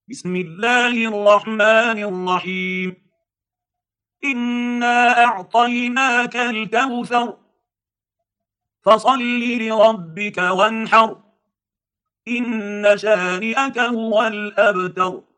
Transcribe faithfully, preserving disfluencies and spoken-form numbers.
بسم الله الرحمن الرحيم. إنا أعطيناك الكوثر فصل لربك وانحر إن شانئك هو الأبتر.